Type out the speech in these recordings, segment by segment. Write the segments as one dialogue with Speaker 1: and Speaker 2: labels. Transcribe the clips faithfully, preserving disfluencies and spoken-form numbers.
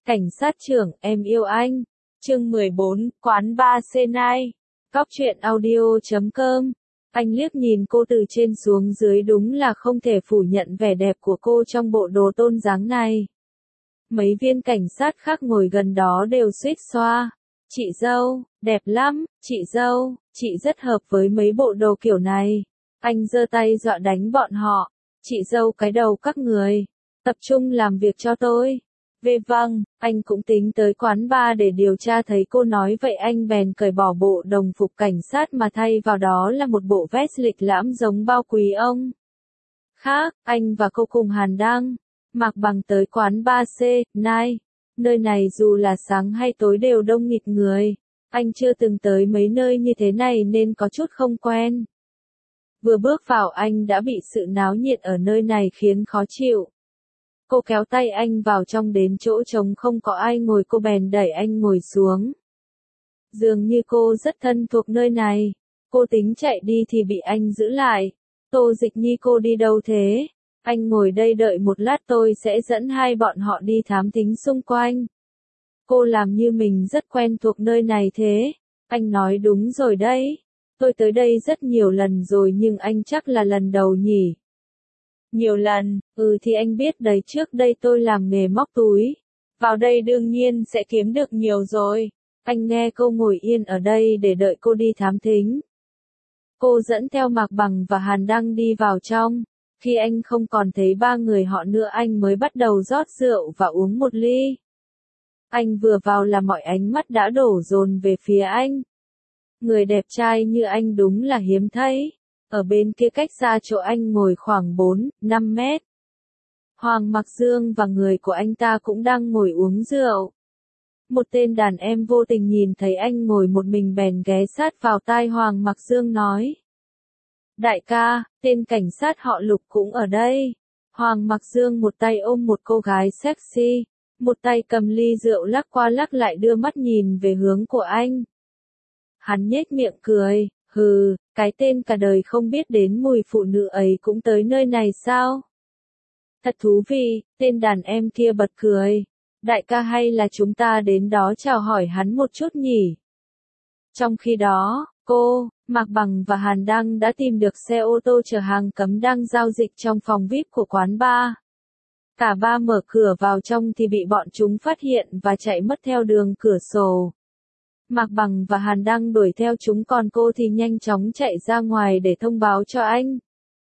Speaker 1: Cảnh sát trưởng, em yêu anh. Chương mười bốn, quán bar Senai. Cóc truyện audio chấm com. Anh liếc nhìn cô từ trên xuống dưới, đúng là không thể phủ nhận vẻ đẹp của cô trong bộ đồ tôn dáng này. Mấy viên cảnh sát khác ngồi gần đó đều suýt xoa. Chị dâu, đẹp lắm, chị dâu, chị rất hợp với mấy bộ đồ kiểu này. Anh giơ tay dọa đánh bọn họ. Chị dâu cái đầu các người. Tập trung làm việc cho tôi. Về vâng, anh cũng tính tới quán bar để điều tra, thấy cô nói vậy anh bèn cởi bỏ bộ đồng phục cảnh sát mà thay vào đó là một bộ vest lịch lãm giống bao quý ông. Khác, anh và cô cùng Hàn Đăng, Mạc Bằng tới quán bar Senai. Nơi này dù là sáng hay tối đều đông nghịt người. Anh chưa từng tới mấy nơi như thế này nên có chút không quen. Vừa bước vào anh đã bị sự náo nhiệt ở nơi này khiến khó chịu. Cô kéo tay anh vào trong đến chỗ trống không có ai ngồi, cô bèn đẩy anh ngồi xuống. Dường như cô rất thân thuộc nơi này. Cô tính chạy đi thì bị anh giữ lại. Tô Dịch Nhi, cô đi đâu thế? Anh ngồi đây đợi một lát, tôi sẽ dẫn hai bọn họ đi thám thính xung quanh. Cô làm như mình rất quen thuộc nơi này thế. Anh nói đúng rồi đấy. Tôi tới đây rất nhiều lần rồi nhưng anh chắc là lần đầu nhỉ? Nhiều lần, ừ thì anh biết đấy, trước đây tôi làm nghề móc túi. Vào đây đương nhiên sẽ kiếm được nhiều rồi. Anh nghe cô ngồi yên ở đây để đợi cô đi thám thính. Cô dẫn theo Mạc Bằng và Hàn Đăng đi vào trong. Khi anh không còn thấy ba người họ nữa anh mới bắt đầu rót rượu và uống một ly. Anh vừa vào là mọi ánh mắt đã đổ dồn về phía anh. Người đẹp trai như anh đúng là hiếm thấy. Ở bên kia cách xa chỗ anh ngồi khoảng bốn, năm mét. Hoàng Mặc Dương và người của anh ta cũng đang ngồi uống rượu. Một tên đàn em vô tình nhìn thấy anh ngồi một mình bèn ghé sát vào tai Hoàng Mặc Dương nói. Đại ca, tên cảnh sát họ Lục cũng ở đây. Hoàng Mặc Dương một tay ôm một cô gái sexy, một tay cầm ly rượu lắc qua lắc lại đưa mắt nhìn về hướng của anh. Hắn nhếch miệng cười, hừ, cái tên cả đời không biết đến mùi phụ nữ ấy cũng tới nơi này sao? Thật thú vị, tên đàn em kia bật cười. Đại ca, hay là chúng ta đến đó chào hỏi hắn một chút nhỉ? Trong khi đó, cô, Mạc Bằng và Hàn Đăng đã tìm được xe ô tô chở hàng cấm đang giao dịch trong phòng vi ai pi của quán bar. Cả ba mở cửa vào trong thì bị bọn chúng phát hiện và chạy mất theo đường cửa sổ. Mạc Bằng và Hàn Đăng đuổi theo chúng, còn cô thì nhanh chóng chạy ra ngoài để thông báo cho anh.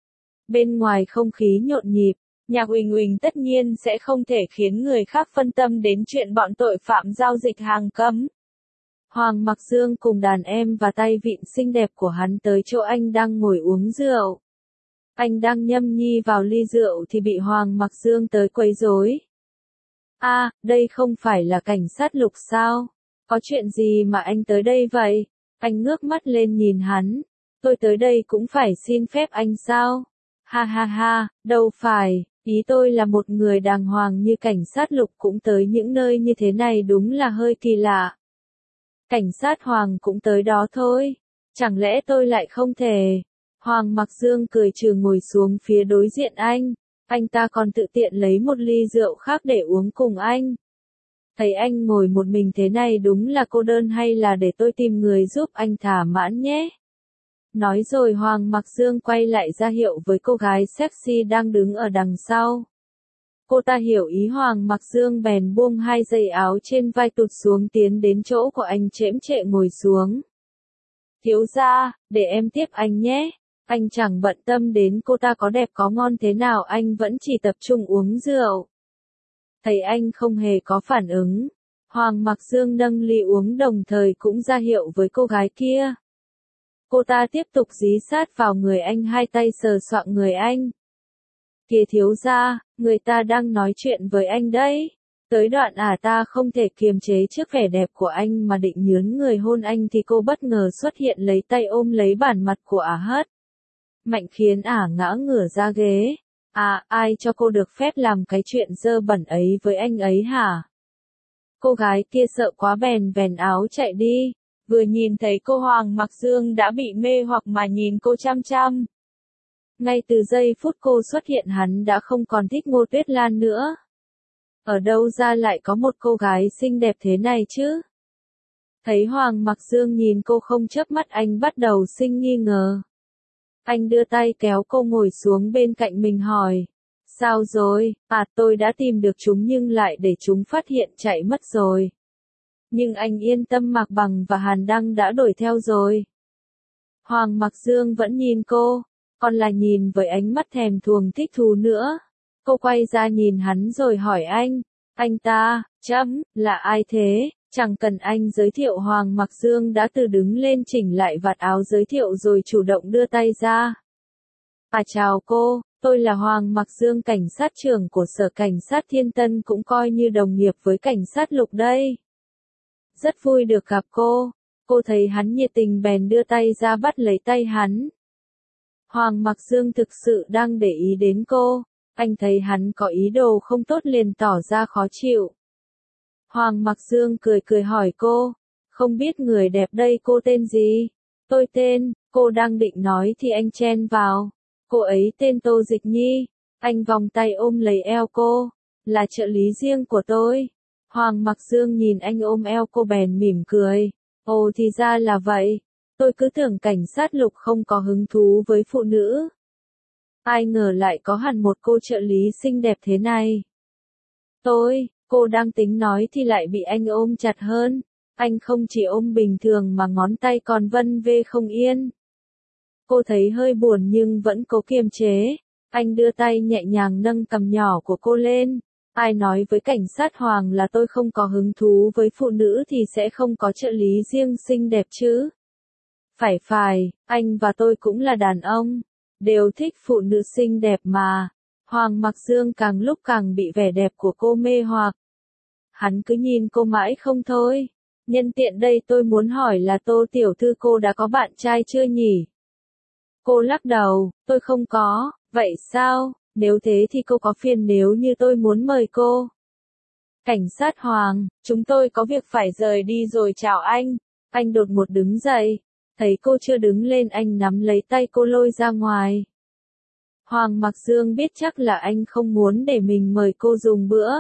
Speaker 1: Bên ngoài không khí nhộn nhịp, nhạc uỳnh uỳnh tất nhiên sẽ không thể khiến người khác phân tâm đến chuyện bọn tội phạm giao dịch hàng cấm. Hoàng Mặc Dương cùng đàn em và tay vịn xinh đẹp của hắn tới chỗ anh đang ngồi uống rượu. Anh đang nhâm nhi vào ly rượu thì bị Hoàng Mặc Dương tới quấy rối. A, à, đây không phải là cảnh sát Lục sao? Có chuyện gì mà anh tới đây vậy? Anh ngước mắt lên nhìn hắn. Tôi tới đây cũng phải xin phép anh sao? Ha ha ha, đâu phải, ý tôi là một người đàng hoàng như cảnh sát Lục cũng tới những nơi như thế này đúng là hơi kỳ lạ. Cảnh sát Hoàng cũng tới đó thôi. Chẳng lẽ tôi lại không thể? Hoàng Mặc Dương cười trừ ngồi xuống phía đối diện anh. Anh ta còn tự tiện lấy một ly rượu khác để uống cùng anh. Thấy anh ngồi một mình thế này đúng là cô đơn, hay là để tôi tìm người giúp anh thỏa mãn nhé? Nói rồi Hoàng Mặc Dương quay lại ra hiệu với cô gái sexy đang đứng ở đằng sau. Cô ta hiểu ý Hoàng Mặc Dương bèn buông hai dây áo trên vai tụt xuống, tiến đến chỗ của anh chễm chệ ngồi xuống. Thiếu gia, để em tiếp anh nhé. Anh chẳng bận tâm đến cô ta có đẹp có ngon thế nào, anh vẫn chỉ tập trung uống rượu. Thấy anh không hề có phản ứng, Hoàng Mặc Dương nâng ly uống đồng thời cũng ra hiệu với cô gái kia. Cô ta tiếp tục dí sát vào người anh, hai tay sờ soạng người anh. Kìa thiếu gia, người ta đang nói chuyện với anh đấy. Tới đoạn ả ta không thể kiềm chế trước vẻ đẹp của anh mà định nhướn người hôn anh thì cô bất ngờ xuất hiện, lấy tay ôm lấy bản mặt của ả hất mạnh khiến ả ngã ngửa ra ghế. À, ai cho cô được phép làm cái chuyện dơ bẩn ấy với anh ấy hả? Cô gái kia sợ quá bèn vèn áo chạy đi. Vừa nhìn thấy cô, Hoàng Mặc Dương đã bị mê hoặc mà nhìn cô chăm chăm. Ngay từ giây phút cô xuất hiện hắn đã không còn thích Ngô Tuyết Lan nữa. Ở đâu ra lại có một cô gái xinh đẹp thế này chứ? Thấy Hoàng Mặc Dương nhìn cô không chớp mắt, anh bắt đầu sinh nghi ngờ. Anh đưa tay kéo cô ngồi xuống bên cạnh mình hỏi. Sao rồi? À, tôi đã tìm được chúng nhưng lại để chúng phát hiện chạy mất rồi. Nhưng anh yên tâm, Mạc Bằng và Hàn Đăng đã đuổi theo rồi. Hoàng Mặc Dương vẫn nhìn cô, còn là nhìn với ánh mắt thèm thuồng thích thú nữa. Cô quay ra nhìn hắn rồi hỏi anh, anh ta, chấm, là ai thế? Chẳng cần anh giới thiệu, Hoàng Mặc Dương đã từ đứng lên chỉnh lại vạt áo giới thiệu rồi chủ động đưa tay ra. À chào cô, tôi là Hoàng Mặc Dương, cảnh sát trưởng của Sở Cảnh sát Thiên Tân, cũng coi như đồng nghiệp với cảnh sát Lục đây. Rất vui được gặp cô. Cô thấy hắn nhiệt tình bèn đưa tay ra bắt lấy tay hắn. Hoàng Mặc Dương thực sự đang để ý đến cô. Anh thấy hắn có ý đồ không tốt liền tỏ ra khó chịu. Hoàng Mặc Dương cười cười hỏi cô, không biết người đẹp đây cô tên gì? Tôi tên, cô đang định nói thì anh chen vào. Cô ấy tên Tô Dịch Nhi. Anh vòng tay ôm lấy eo cô, là trợ lý riêng của tôi. Hoàng Mặc Dương nhìn anh ôm eo cô bèn mỉm cười. Ồ, thì ra là vậy. Tôi cứ tưởng cảnh sát Lục không có hứng thú với phụ nữ. Ai ngờ lại có hẳn một cô trợ lý xinh đẹp thế này. Tôi, cô đang tính nói thì lại bị anh ôm chặt hơn. Anh không chỉ ôm bình thường mà ngón tay còn vân vê không yên. Cô thấy hơi buồn nhưng vẫn cố kiềm chế. Anh đưa tay nhẹ nhàng nâng cằm nhỏ của cô lên. Ai nói với cảnh sát Hoàng là tôi không có hứng thú với phụ nữ thì sẽ không có trợ lý riêng xinh đẹp chứ? Phải phải, anh và tôi cũng là đàn ông, đều thích phụ nữ xinh đẹp mà. Hoàng Mặc Dương càng lúc càng bị vẻ đẹp của cô mê hoặc. Hắn cứ nhìn cô mãi không thôi. Nhân tiện đây tôi muốn hỏi là Tô tiểu thư cô đã có bạn trai chưa nhỉ? Cô lắc đầu, tôi không có. Vậy sao? Nếu thế thì cô có phiền nếu như tôi muốn mời cô? Cảnh sát Hoàng, chúng tôi có việc phải rời đi rồi, chào anh. Anh đột ngột đứng dậy. Thấy cô chưa đứng lên, anh nắm lấy tay cô lôi ra ngoài. Hoàng Mặc Dương biết chắc là anh không muốn để mình mời cô dùng bữa.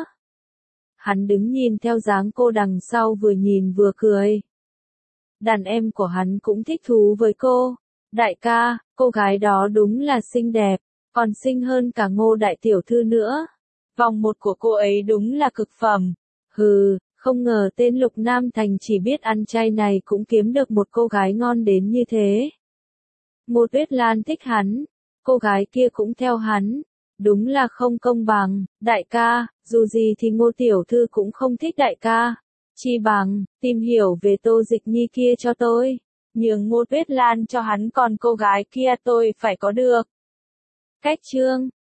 Speaker 1: Hắn đứng nhìn theo dáng cô đằng sau, vừa nhìn vừa cười. Đàn em của hắn cũng thích thú với cô. Đại ca, cô gái đó đúng là xinh đẹp, còn xinh hơn cả Ngô đại tiểu thư nữa. Vòng một của cô ấy đúng là cực phẩm. Hừ, không ngờ tên Lục Nam Thành chỉ biết ăn chay này cũng kiếm được một cô gái ngon đến như thế. Ngô Tuyết Lan thích hắn, cô gái kia cũng theo hắn. Đúng là không công bằng. Đại ca, dù gì thì Ngô tiểu thư cũng không thích đại ca. Chi bằng, tìm hiểu về Tô Dịch Nhi kia cho tôi. Nhường Ngô Tuyết Lan cho hắn, còn cô gái kia tôi phải có được. Cách chương